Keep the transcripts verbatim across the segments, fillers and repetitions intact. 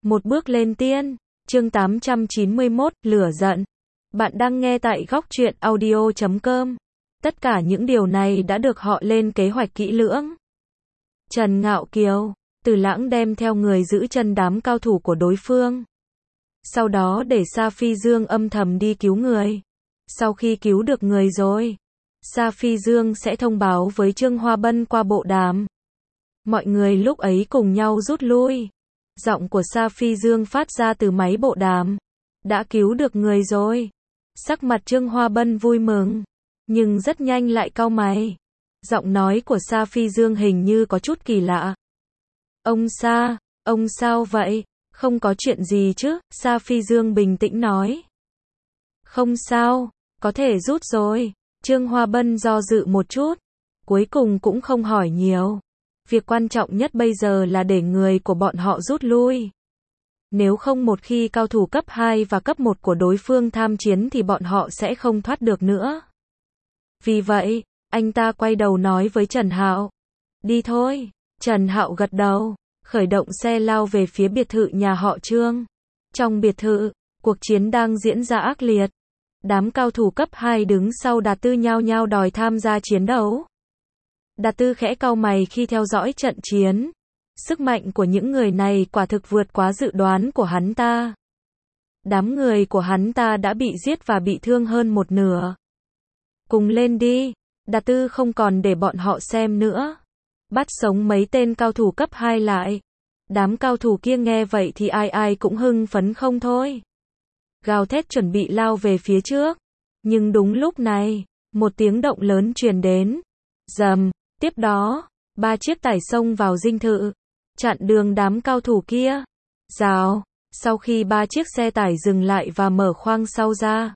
Một bước lên tiên, chương tám trăm chín mươi mốt, lửa giận. Bạn đang nghe tại góc truyện audio chấm com. Tất cả những điều này đã được họ lên kế hoạch kỹ lưỡng. Trần Ngạo Kiều, Từ Lãng đem theo người giữ chân đám cao thủ của đối phương. Sau đó để Sa Phi Dương âm thầm đi cứu người. Sau khi cứu được người rồi, Sa Phi Dương sẽ thông báo với Trương Hoa Bân qua bộ đàm. Mọi người lúc ấy cùng nhau rút lui. Giọng của Sa Phi Dương phát ra từ máy bộ đàm. Đã cứu được người rồi. Sắc mặt Trương Hoa Bân vui mừng, nhưng rất nhanh lại cau mày. Giọng nói của Sa Phi Dương hình như có chút kỳ lạ. Ông Sa, ông sao vậy? Không có chuyện gì chứ? Sa Phi Dương bình tĩnh nói. Không sao, có thể rút rồi. Trương Hoa Bân do dự một chút, cuối cùng cũng không hỏi nhiều. Việc quan trọng nhất bây giờ là để người của bọn họ rút lui. Nếu không một khi cao thủ cấp hai và cấp một của đối phương tham chiến thì bọn họ sẽ không thoát được nữa. Vì vậy, anh ta quay đầu nói với Trần Hạo. Đi thôi. Trần Hạo gật đầu, khởi động xe lao về phía biệt thự nhà họ Trương. Trong biệt thự, cuộc chiến đang diễn ra ác liệt. Đám cao thủ cấp hai đứng sau Đạt Tư nhao nhao đòi tham gia chiến đấu. Đạt Tư khẽ cau mày khi theo dõi trận chiến. Sức mạnh của những người này quả thực vượt quá dự đoán của hắn ta. Đám người của hắn ta đã bị giết và bị thương hơn một nửa. Cùng lên đi. Đạt Tư không còn để bọn họ xem nữa. Bắt sống mấy tên cao thủ cấp hai lại. Đám cao thủ kia nghe vậy thì ai ai cũng hưng phấn không thôi. Gào thét chuẩn bị lao về phía trước. Nhưng đúng lúc này, một tiếng động lớn truyền đến. Rầm, tiếp đó, ba chiếc tải xông vào dinh thự, chặn đường đám cao thủ kia. Rào, sau khi ba chiếc xe tải dừng lại và mở khoang sau ra,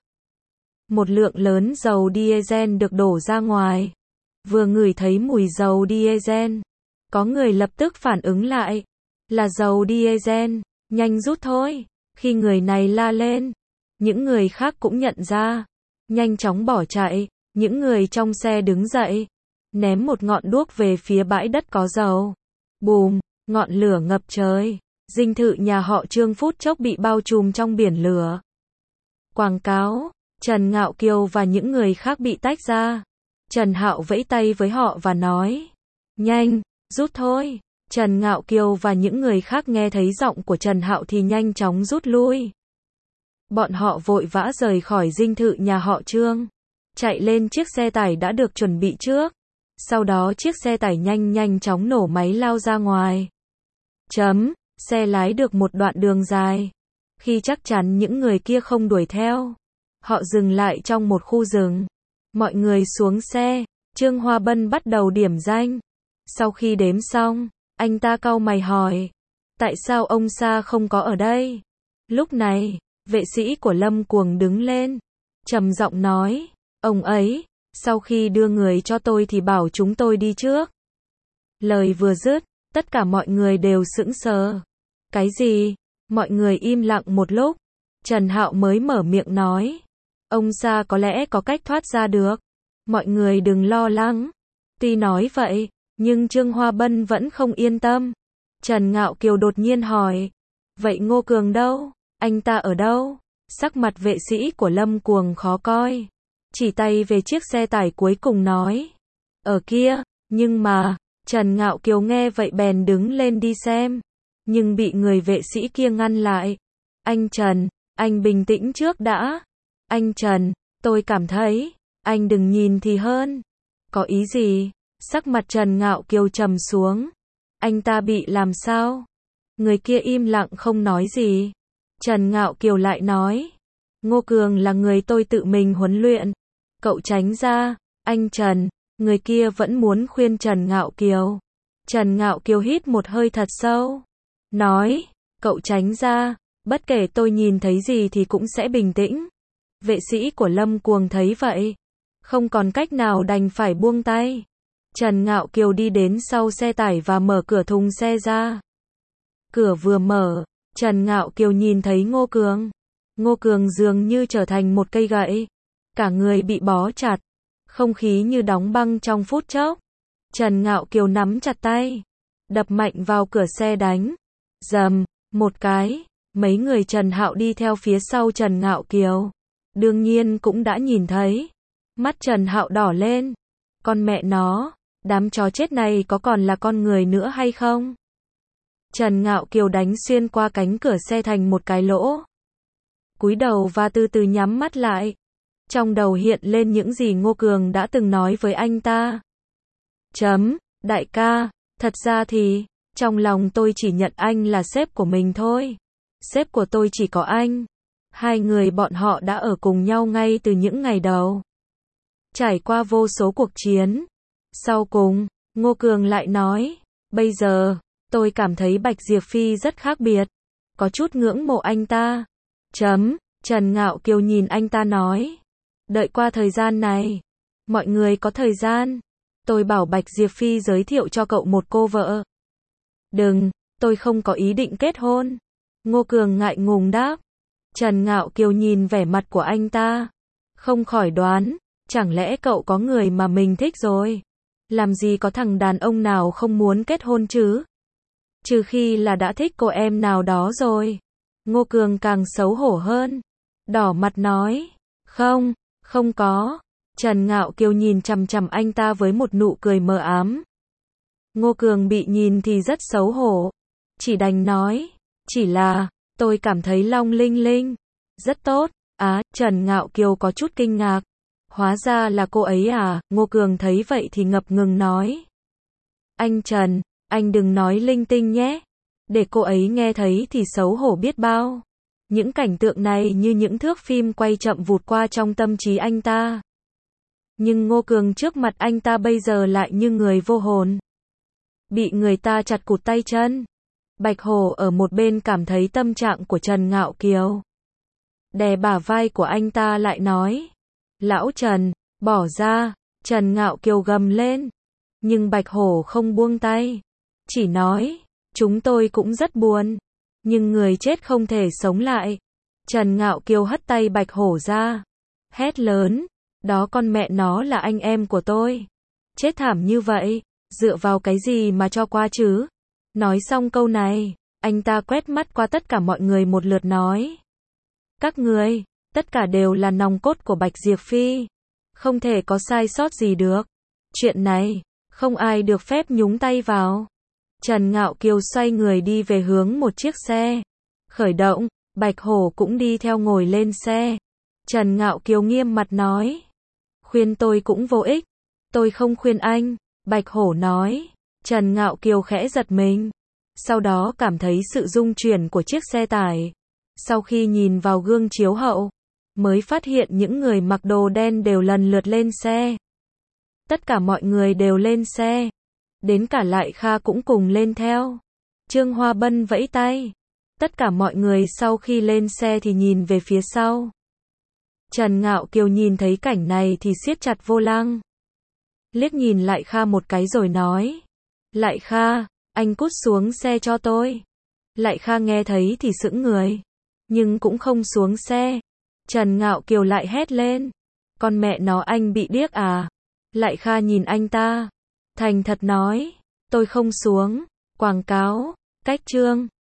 một lượng lớn dầu diesel được đổ ra ngoài. Vừa ngửi thấy mùi dầu diesel, có người lập tức phản ứng lại. Là dầu diesel, nhanh rút thôi. Khi người này la lên, những người khác cũng nhận ra, nhanh chóng bỏ chạy. Những người trong xe đứng dậy, ném một ngọn đuốc về phía bãi đất có dầu. Bùm, ngọn lửa ngập trời. Dinh thự nhà họ Trương phút chốc bị bao trùm trong biển lửa. Quảng cáo, Trần Ngạo Kiều và những người khác bị tách ra. Trần Hạo vẫy tay với họ và nói, nhanh, rút thôi. Trần Ngạo Kiều và những người khác nghe thấy giọng của Trần Hạo thì nhanh chóng rút lui. Bọn họ vội vã rời khỏi dinh thự nhà họ Trương, chạy lên chiếc xe tải đã được chuẩn bị trước. Sau đó chiếc xe tải nhanh nhanh chóng nổ máy lao ra ngoài. Chấm, xe lái được một đoạn đường dài. Khi chắc chắn những người kia không đuổi theo, họ dừng lại trong một khu rừng. Mọi người xuống xe, Trương Hoa Bân bắt đầu điểm danh. Sau khi đếm xong, anh ta cau mày hỏi, tại sao ông Sa không có ở đây? Lúc này, vệ sĩ của Lâm Cuồng đứng lên, trầm giọng nói, ông ấy, sau khi đưa người cho tôi thì bảo chúng tôi đi trước. Lời vừa dứt, tất cả mọi người đều sững sờ. Cái gì? Mọi người im lặng một lúc. Trần Hạo mới mở miệng nói, ông Sa có lẽ có cách thoát ra được. Mọi người đừng lo lắng. Tuy nói vậy, nhưng Trương Hoa Bân vẫn không yên tâm. Trần Ngạo Kiều đột nhiên hỏi, vậy Ngô Cường đâu? Anh ta ở đâu? Sắc mặt vệ sĩ của Lâm Cuồng khó coi, chỉ tay về chiếc xe tải cuối cùng nói, ở kia. Nhưng mà, Trần Ngạo Kiều nghe vậy bèn đứng lên đi xem, nhưng bị người vệ sĩ kia ngăn lại. Anh Trần, anh bình tĩnh trước đã. Anh Trần, tôi cảm thấy, anh đừng nhìn thì hơn. Có ý gì? Sắc mặt Trần Ngạo Kiều trầm xuống. Anh ta bị làm sao? Người kia im lặng không nói gì. Trần Ngạo Kiều lại nói, Ngô Cường là người tôi tự mình huấn luyện. Cậu tránh ra. Anh Trần, người kia vẫn muốn khuyên Trần Ngạo Kiều. Trần Ngạo Kiều hít một hơi thật sâu, nói, cậu tránh ra, bất kể tôi nhìn thấy gì thì cũng sẽ bình tĩnh. Vệ sĩ của Lâm Cuồng thấy vậy, không còn cách nào đành phải buông tay. Trần Ngạo Kiều đi đến sau xe tải và mở cửa thùng xe ra. Cửa vừa mở, Trần Ngạo Kiều nhìn thấy Ngô Cường. Ngô Cường dường như trở thành một cây gậy, cả người bị bó chặt, không khí như đóng băng trong phút chốc. Trần Ngạo Kiều nắm chặt tay, đập mạnh vào cửa xe đánh. Rầm, một cái, mấy người Trần Hạo đi theo phía sau Trần Ngạo Kiều. Đương nhiên cũng đã nhìn thấy. Mắt Trần Hạo đỏ lên. Con mẹ nó, đám chó chết này có còn là con người nữa hay không? Trần Ngạo Kiều đánh xuyên qua cánh cửa xe thành một cái lỗ. Cúi đầu và từ từ nhắm mắt lại. Trong đầu hiện lên những gì Ngô Cường đã từng nói với anh ta. Chấm, đại ca, thật ra thì, trong lòng tôi chỉ nhận anh là sếp của mình thôi. Sếp của tôi chỉ có anh. Hai người bọn họ đã ở cùng nhau ngay từ những ngày đầu. Trải qua vô số cuộc chiến. Sau cùng, Ngô Cường lại nói, bây giờ, tôi cảm thấy Bạch Diệp Phi rất khác biệt. Có chút ngưỡng mộ anh ta. Chấm, Trần Ngạo Kiều nhìn anh ta nói. Đợi qua thời gian này. Mọi người có thời gian. Tôi bảo Bạch Diệp Phi giới thiệu cho cậu một cô vợ. Đừng, tôi không có ý định kết hôn. Ngô Cường ngại ngùng đáp. Trần Ngạo Kiều nhìn vẻ mặt của anh ta. Không khỏi đoán, chẳng lẽ cậu có người mà mình thích rồi? Làm gì có thằng đàn ông nào không muốn kết hôn chứ? Trừ khi là đã thích cô em nào đó rồi. Ngô Cường càng xấu hổ hơn. Đỏ mặt nói. Không, không có. Trần Ngạo Kiều nhìn chằm chằm anh ta với một nụ cười mờ ám. Ngô Cường bị nhìn thì rất xấu hổ. Chỉ đành nói. Chỉ là, tôi cảm thấy Long Linh Linh rất tốt. Á, Trần Ngạo Kiều có chút kinh ngạc. Hóa ra là cô ấy à? Ngô Cường thấy vậy thì ngập ngừng nói. Anh Trần, anh đừng nói linh tinh nhé. Để cô ấy nghe thấy thì xấu hổ biết bao. Những cảnh tượng này như những thước phim quay chậm vụt qua trong tâm trí anh ta. Nhưng Ngô Cường trước mặt anh ta bây giờ lại như người vô hồn. Bị người ta chặt cụt tay chân. Bạch Hổ ở một bên cảm thấy tâm trạng của Trần Ngạo Kiều. Đè bả vai của anh ta lại nói. Lão Trần, bỏ ra. Trần Ngạo Kiều gầm lên. Nhưng Bạch Hổ không buông tay. Chỉ nói, chúng tôi cũng rất buồn. Nhưng người chết không thể sống lại. Trần Ngạo Kiều hất tay Bạch Hổ ra. Hét lớn. Đó con mẹ nó là anh em của tôi. Chết thảm như vậy. Dựa vào cái gì mà cho qua chứ? Nói xong câu này, anh ta quét mắt qua tất cả mọi người một lượt nói. Các người, tất cả đều là nòng cốt của Bạch Diệp Phi. Không thể có sai sót gì được. Chuyện này, không ai được phép nhúng tay vào. Trần Ngạo Kiều xoay người đi về hướng một chiếc xe. Khởi động, Bạch Hổ cũng đi theo ngồi lên xe. Trần Ngạo Kiều nghiêm mặt nói. Khuyên tôi cũng vô ích. Tôi không khuyên anh. Bạch Hổ nói. Trần Ngạo Kiều khẽ giật mình. Sau đó cảm thấy sự rung chuyển của chiếc xe tải. Sau khi nhìn vào gương chiếu hậu, mới phát hiện những người mặc đồ đen đều lần lượt lên xe. Tất cả mọi người đều lên xe. Đến cả Lại Kha cũng cùng lên theo. Trương Hoa Bân vẫy tay. Tất cả mọi người sau khi lên xe thì nhìn về phía sau. Trần Ngạo Kiều nhìn thấy cảnh này thì siết chặt vô lăng. Liếc nhìn Lại Kha một cái rồi nói. Lại Kha, anh cút xuống xe cho tôi. Lại Kha nghe thấy thì sững người. Nhưng cũng không xuống xe. Trần Ngạo Kiều lại hét lên. Con mẹ nó anh bị điếc à? Lại Kha nhìn anh ta. Thành thật nói. Tôi không xuống. Quảng cáo. Cách chương.